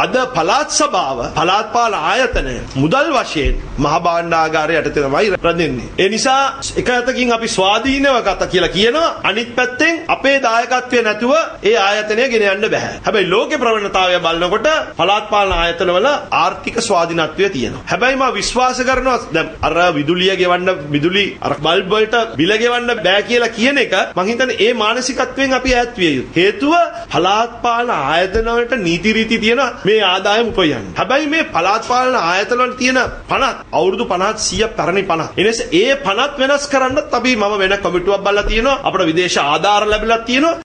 අද පළාත් සභාව පළාත් පාලන ආයතනය මුදල් වශයෙන් මහ භාණ්ඩාගාරය යටතේ තමයි රැඳෙන්නේ. ඒ නිසා එක අතකින් අපි ස්වාධීනව ගත කියලා කියනවා, අනිත් පැත්තෙන් අපේ දායකත්වය නැතුව ඒ ආයතනය ගෙන යන්න බෑ. හැබැයි ලෝකේ ප්‍රවණතාවය බලනකොට පළාත් පාලන ආයතනවල ආර්ථික ස්වාධීනත්වය තියෙනවා. හැබැයි මම විශ්වාස කරනවා දැන් අර විදුලිය ගෙවන්න විදුලි අර බල්බ් වලට බිල ගෙවන්න බෑ කියලා කියන එක මං හිතන්නේ ඒ මානසිකත්වයෙන් අපි ඈත් විය යුතුයි. හේතුව පළාත් පාලන ආයතන වලට නීති රීති තියෙන මේ ආදායම උපයන්නේ. හැබැයි මේ පළාත් පාලන ආයතන වල තියෙන පනත් අවුරුදු 50 100 පැරණි පනත්. එනිස ඒ පනත් වෙනස් කරන්නත් අපි මම වෙන කමිටුවක් බලලා තියෙනවා. අපිට විදේශ ආධාර ලැබිලා තියෙනවා.